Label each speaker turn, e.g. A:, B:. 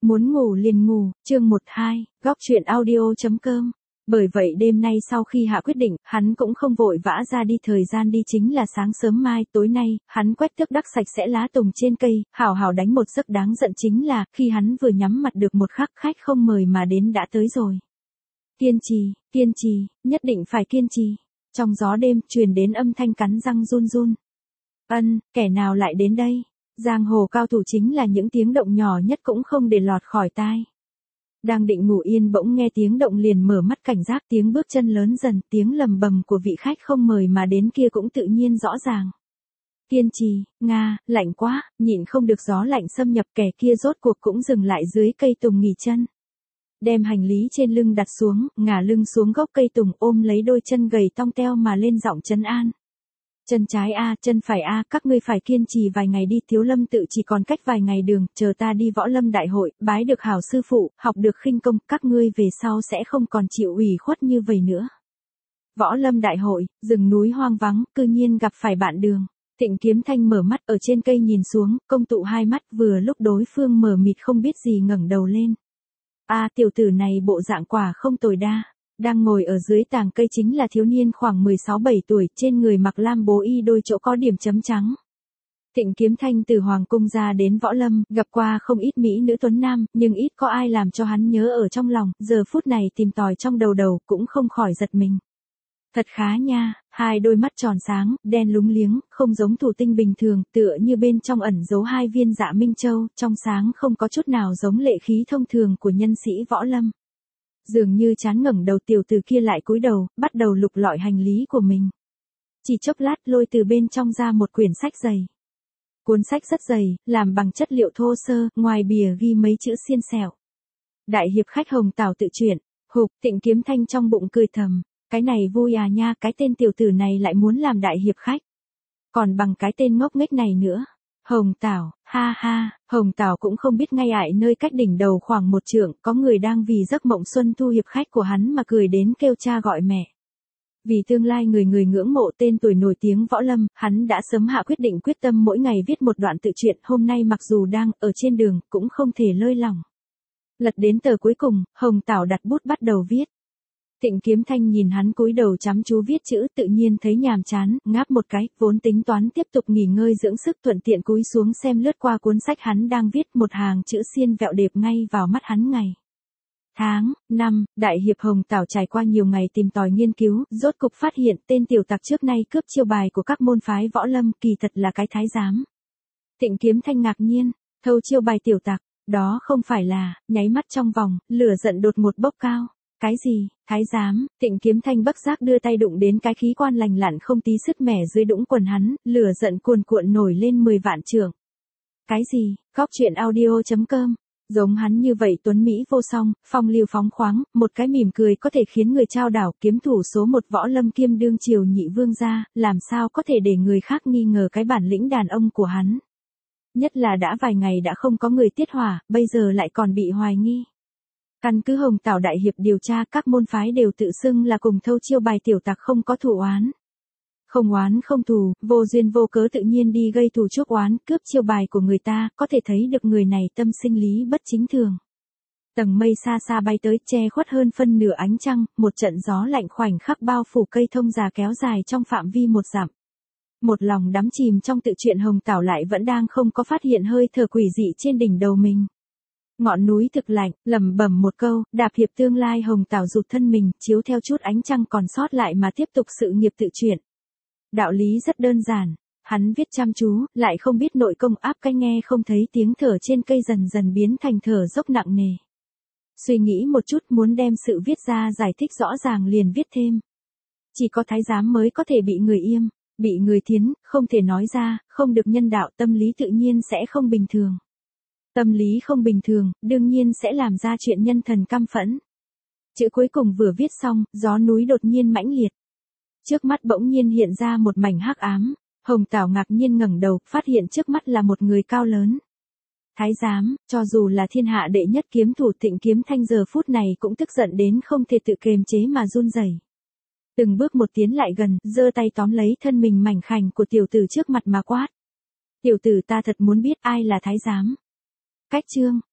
A: Muốn ngủ liền ngủ, chương 12, góc truyện audio.com. Bởi vậy đêm nay sau khi hạ quyết định, hắn cũng không vội vã ra đi, thời gian đi chính là sáng sớm mai. Tối nay, hắn quét tước đắc sạch sẽ lá tùng trên cây, hảo hảo đánh một giấc. Đáng giận chính là, khi hắn vừa nhắm mặt được một khắc, khách không mời mà đến đã tới rồi. Kiên trì, nhất định phải kiên trì. Trong gió đêm, truyền đến âm thanh cắn răng run run. Kẻ nào lại đến đây? Giang hồ cao thủ chính là những tiếng động nhỏ nhất cũng không để lọt khỏi tai. Đang định ngủ yên bỗng nghe tiếng động liền mở mắt cảnh giác, tiếng bước chân lớn dần, tiếng lầm bầm của vị khách không mời mà đến kia cũng tự nhiên rõ ràng. Kiên trì, lạnh quá, nhịn không được gió lạnh xâm nhập, kẻ kia rốt cuộc cũng dừng lại dưới cây tùng nghỉ chân. Đem hành lý trên lưng đặt xuống, ngả lưng xuống gốc cây tùng, ôm lấy đôi chân gầy tong teo mà lên giọng trấn an. Chân trái a, chân phải a, các ngươi phải kiên trì vài ngày đi, Thiếu Lâm tự chỉ còn cách vài ngày đường, chờ ta đi Võ Lâm đại hội, bái được hảo sư phụ, học được khinh công, các ngươi về sau sẽ không còn chịu ủy khuất như vậy nữa. Võ Lâm đại hội, rừng núi hoang vắng, cư nhiên gặp phải bạn đường. Tịnh Kiếm Thanh mở mắt ở trên cây nhìn xuống, công tụ hai mắt, vừa lúc đối phương mờ mịt không biết gì ngẩng đầu lên. Tiểu tử này bộ dạng quả không tồi đa. Đang ngồi ở dưới tàng cây chính là thiếu niên khoảng 16-17 tuổi, trên người mặc lam bố y, đôi chỗ có điểm chấm trắng. Tịnh Kiếm Thanh từ Hoàng Cung ra đến Võ Lâm, gặp qua không ít mỹ nữ tuấn nam, nhưng ít có ai làm cho hắn nhớ ở trong lòng, giờ phút này tìm tòi trong đầu cũng không khỏi giật mình. Thật khá nha, hai đôi mắt tròn sáng, đen lúng liếng, không giống thủy tinh bình thường, tựa như bên trong ẩn giấu hai viên dạ minh châu, trong sáng không có chút nào giống lệ khí thông thường của nhân sĩ Võ Lâm. Dường như chán ngẩng đầu, tiểu tử kia lại cúi đầu, bắt đầu lục lọi hành lý của mình. Chỉ chốc lát lôi từ bên trong ra một quyển sách dày. Cuốn sách rất dày, làm bằng chất liệu thô sơ, ngoài bìa ghi mấy chữ xiên xẻo. Đại hiệp khách Hồng Tảo tự truyện. Tịnh Kiếm Thanh trong bụng cười thầm, cái này vui à nha, cái tên tiểu tử này lại muốn làm đại hiệp khách. Còn bằng cái tên ngốc nghếch này nữa. Hồng Tảo, ha, Hồng Tảo cũng không biết ngay ải nơi cách đỉnh đầu khoảng một trượng, có người đang vì giấc mộng xuân thu hiệp khách của hắn mà cười đến kêu cha gọi mẹ. Vì tương lai người ngưỡng mộ tên tuổi nổi tiếng Võ Lâm, hắn đã sớm hạ quyết định quyết tâm mỗi ngày viết một đoạn tự truyện, hôm nay mặc dù đang ở trên đường, cũng không thể lơi lỏng. Lật đến tờ cuối cùng, Hồng Tảo đặt bút bắt đầu viết. Tịnh Kiếm Thanh nhìn hắn cúi đầu chăm chú viết chữ, tự nhiên thấy nhàm chán, ngáp một cái, vốn tính toán tiếp tục nghỉ ngơi dưỡng sức, thuận tiện cúi xuống xem lướt qua cuốn sách hắn đang viết, một hàng chữ xiên vẹo đẹp ngay vào mắt hắn. Ngày, tháng, năm, đại hiệp Hồng Tảo trải qua nhiều ngày tìm tòi nghiên cứu, rốt cục phát hiện tên tiểu tặc trước nay cướp chiêu bài của các môn phái Võ Lâm, kỳ thật là cái thái giám. Tịnh Kiếm Thanh ngạc nhiên, thâu chiêu bài tiểu tặc, đó không phải là, nháy mắt trong vòng, lửa giận đột một bốc cao. Cái gì, thái giám? Tịnh Kiếm Thanh bất giác đưa tay đụng đến cái khí quan lành lặn không tí sứt mẻ dưới đũng quần hắn, lửa giận cuồn cuộn nổi lên 10 vạn trượng. Cái gì? Góc truyện audio.com. Giống hắn như vậy tuấn mỹ vô song, phong lưu phóng khoáng, một cái mỉm cười có thể khiến người trao đảo, kiếm thủ số 1 Võ Lâm kiêm đương triều nhị vương gia, làm sao có thể để người khác nghi ngờ cái bản lĩnh đàn ông của hắn. Nhất là đã vài ngày đã không có người tiết hỏa, bây giờ lại còn bị hoài nghi. Căn cứ Hồng Tảo đại hiệp điều tra, các môn phái đều tự xưng là cùng thâu chiêu bài tiểu tặc, không có thù oán. Không oán không thù, vô duyên vô cớ tự nhiên đi gây thù chuốc oán, cướp chiêu bài của người ta, có thể thấy được người này tâm sinh lý bất chính thường. Tầng mây xa xa bay tới, che khuất hơn phân nửa ánh trăng, một trận gió lạnh khoảnh khắc bao phủ cây thông già kéo dài trong phạm vi 1 dặm. Một lòng đắm chìm trong tự truyện, Hồng Tảo lại vẫn đang không có phát hiện hơi thở quỷ dị trên đỉnh đầu mình. Ngọn núi thực lạnh, lẩm bẩm một câu, đạp hiệp tương lai. Hồng Tảo rụt thân mình, chiếu theo chút ánh trăng còn sót lại mà tiếp tục sự nghiệp tự truyện. Đạo lý rất đơn giản, hắn viết chăm chú, lại không biết nội công áp cái nghe không thấy tiếng thở trên cây dần dần biến thành thở dốc nặng nề. Suy nghĩ một chút, muốn đem sự viết ra giải thích rõ ràng liền viết thêm. Chỉ có thái giám mới có thể bị người yêm, bị người thiến, không thể nói ra, không được nhân đạo, tâm lý tự nhiên sẽ không bình thường. Tâm lý không bình thường, đương nhiên sẽ làm ra chuyện nhân thần căm phẫn. Chữ cuối cùng vừa viết xong, gió núi đột nhiên mãnh liệt. Trước mắt bỗng nhiên hiện ra một mảnh hắc ám, Hồng Tảo ngạc nhiên ngẩng đầu, phát hiện trước mắt là một người cao lớn. Thái giám, cho dù là thiên hạ đệ nhất kiếm thủ Tịnh Kiếm Thanh giờ phút này cũng tức giận đến không thể tự kiềm chế mà run rẩy. Từng bước một tiến lại gần, giơ tay tóm lấy thân mình mảnh khảnh của tiểu tử trước mặt mà quát. Tiểu tử, ta thật muốn biết ai là thái giám. Cách chương,